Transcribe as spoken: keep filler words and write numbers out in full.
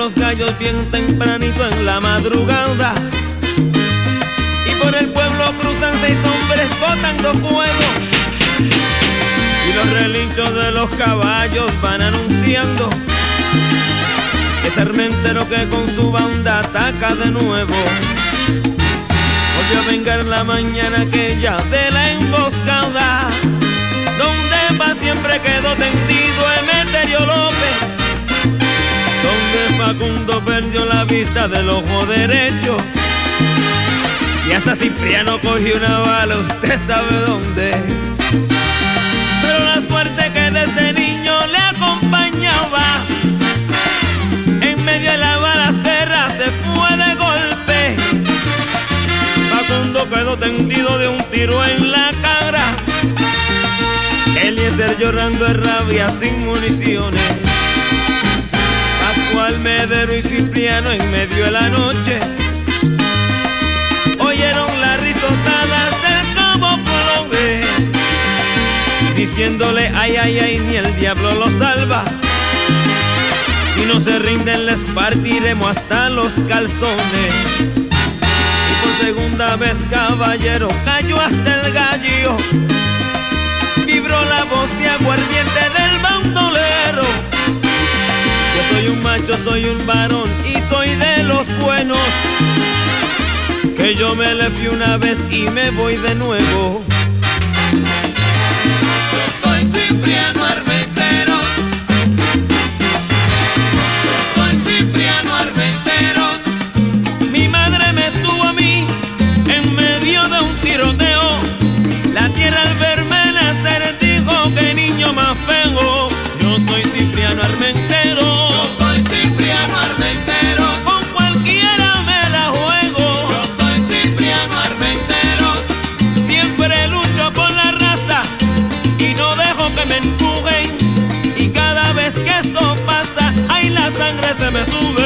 los gallos bien tempranito en la madrugada. Y por el pueblo cruzan seis hombres botando fuego. Y los relinchos de los caballos van anunciando que es Armentero que con su banda ataca de nuevo. Volvió a vengar la mañana aquella de la emboscada, donde pa' siempre quedó tendido Emeterio López, donde Facundo perdió la vista del ojo derecho y hasta Cipriano cogió una bala, usted sabe dónde. Pero la suerte que desde niño le acompañaba, en medio de la balacera se fue de golpe. Facundo quedó tendido de un tiro en la cara, Eliezer llorando de rabia sin municiones. Pascual, Medero y Cipriano en medio de la noche oyeron las risotadas del cabo Colombe, diciéndole ay, ay, ay, ni el diablo lo salva. Si no se rinden les partiremos hasta los calzones. Y por segunda vez, caballero, cayó hasta el gallo. Vibró la voz de aguardiente del bandolero. Yo soy un macho, soy un varón y soy de los buenos, que yo me le fui una vez y me voy de nuevo. Yo soy Cipriano Armenteros, yo soy Cipriano Armenteros. Mi madre me tuvo a mí en medio de un tiroteo. La tierra al verme nacer dijo que niño más feo. Yo soy Cipriano Armenteros, Yo soy Cipriano Armenteros. con cualquiera me la juego. Yo soy Cipriano Armenteros. Siempre lucho por la raza y no dejo que me empujen. Y cada vez que eso pasa, ay, la sangre se me sube.